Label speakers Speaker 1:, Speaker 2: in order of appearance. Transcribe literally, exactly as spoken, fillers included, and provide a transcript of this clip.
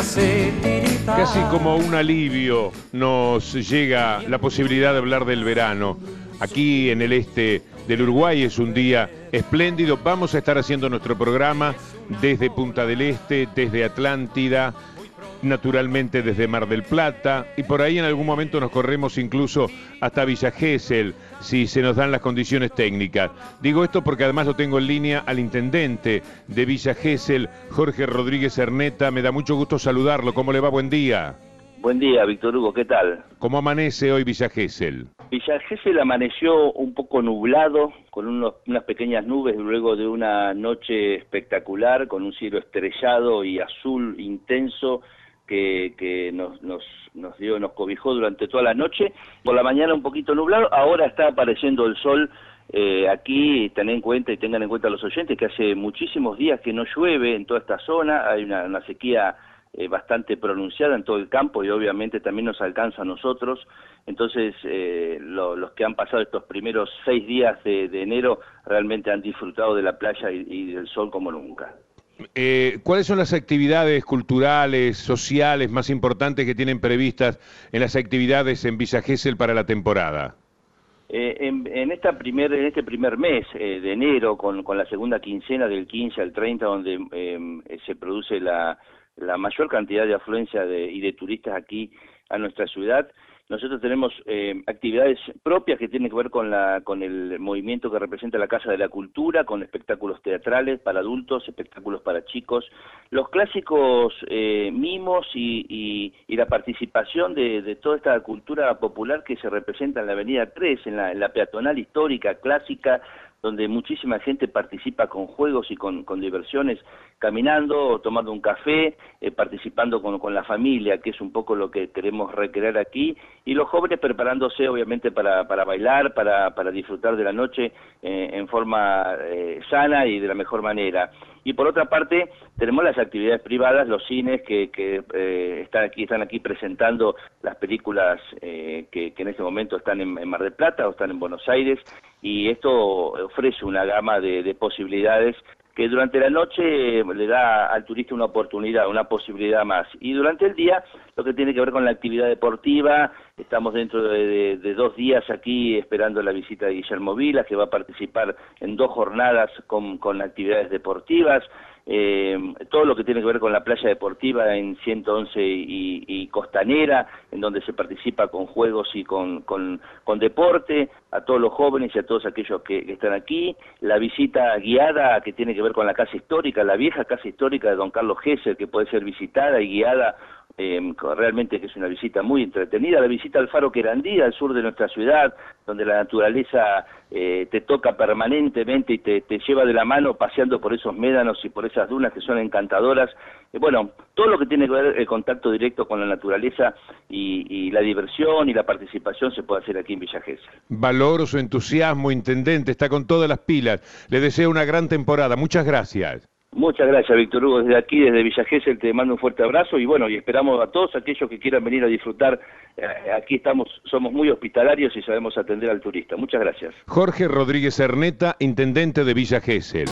Speaker 1: hace tiritar.
Speaker 2: Casi como un alivio nos llega la posibilidad de hablar del verano. Aquí en el este del Uruguay es un día espléndido. Vamos a estar haciendo nuestro programa desde Punta del Este, desde Atlántida, naturalmente desde Mar del Plata, y por ahí en algún momento nos corremos incluso hasta Villa Gesell, si se nos dan las condiciones técnicas. Digo esto porque además lo tengo en línea al intendente de Villa Gesell, Jorge Rodríguez Erneta. Me da mucho gusto saludarlo. ¿Cómo le va? Buen día.
Speaker 3: Buen día, Víctor Hugo, ¿qué tal?
Speaker 2: ¿Cómo amanece hoy Villa Gesell?
Speaker 3: Villa Gesell amaneció un poco nublado, con unos, unas pequeñas nubes luego de una noche espectacular, con un cielo estrellado y azul intenso que, que nos, nos, nos dio, nos cobijó durante toda la noche. Por la mañana un poquito nublado, ahora está apareciendo el sol. Eh, aquí tengan en cuenta y tengan en cuenta los oyentes que hace muchísimos días que no llueve en toda esta zona, hay una, una sequía Eh, bastante pronunciada en todo el campo y obviamente también nos alcanza a nosotros. Entonces eh, lo, los que han pasado estos primeros seis días de, de enero realmente han disfrutado de la playa y, y del sol como nunca.
Speaker 2: Eh, ¿Cuáles son las actividades culturales, sociales más importantes que tienen previstas en las actividades en Villa Gesell para la temporada?
Speaker 3: Eh, en, en, esta primer, en este primer mes eh, de enero, con, con la segunda quincena del quince al treinta, donde eh, se produce la la mayor cantidad de afluencia de, y de turistas aquí a nuestra ciudad. Nosotros tenemos eh, actividades propias que tienen que ver con, la, con el movimiento que representa la Casa de la Cultura, con espectáculos teatrales para adultos, espectáculos para chicos, los clásicos eh, mimos y, y, y la participación de, de toda esta cultura popular que se representa en la Avenida tres, en la, en la peatonal histórica, clásica, donde muchísima gente participa con juegos y con, con diversiones, caminando, tomando un café, eh, participando con, con la familia, que es un poco lo que queremos recrear aquí, y los jóvenes preparándose obviamente para, para bailar, para, para disfrutar de la noche eh, en forma eh, sana y de la mejor manera. Y por otra parte, tenemos las actividades privadas, los cines que, que eh, están aquí están aquí presentando las películas eh, que, que en este momento están en, en Mar del Plata o están en Buenos Aires, y esto ofrece una gama de, de posibilidades que durante la noche le da al turista una oportunidad, una posibilidad más. Y durante el día, lo que tiene que ver con la actividad deportiva, estamos dentro de, de, de dos días aquí esperando la visita de Guillermo Vilas, que va a participar en dos jornadas con, con actividades deportivas. Eh, todo lo que tiene que ver con la playa deportiva en ciento once y, y Costanera, en donde se participa con juegos y con, con, con deporte, a todos los jóvenes y a todos aquellos que, que están aquí, la visita guiada que tiene que ver con la casa histórica, la vieja casa histórica de don Carlos Gesell, que puede ser visitada y guiada, eh, realmente que es una visita muy entretenida, la visita al Faro Querandí, al sur de nuestra ciudad, donde la naturaleza eh, te toca permanentemente y te, te lleva de la mano paseando por esos médanos y por esas dunas que son encantadoras. Eh, bueno, todo lo que tiene que ver el contacto directo con la naturaleza y, y la diversión y la participación se puede hacer aquí en Villa Gesell.
Speaker 2: Valoro su entusiasmo, intendente, está con todas las pilas. Le deseo una gran temporada. Muchas gracias.
Speaker 3: Muchas gracias, Víctor Hugo. Desde aquí, desde Villa Gesell, te mando un fuerte abrazo y bueno, y esperamos a todos aquellos que quieran venir a disfrutar. Eh, aquí estamos, somos muy hospitalarios y sabemos atender al turista. Muchas gracias.
Speaker 2: Jorge Rodríguez Erneta, intendente de Villa Gesell.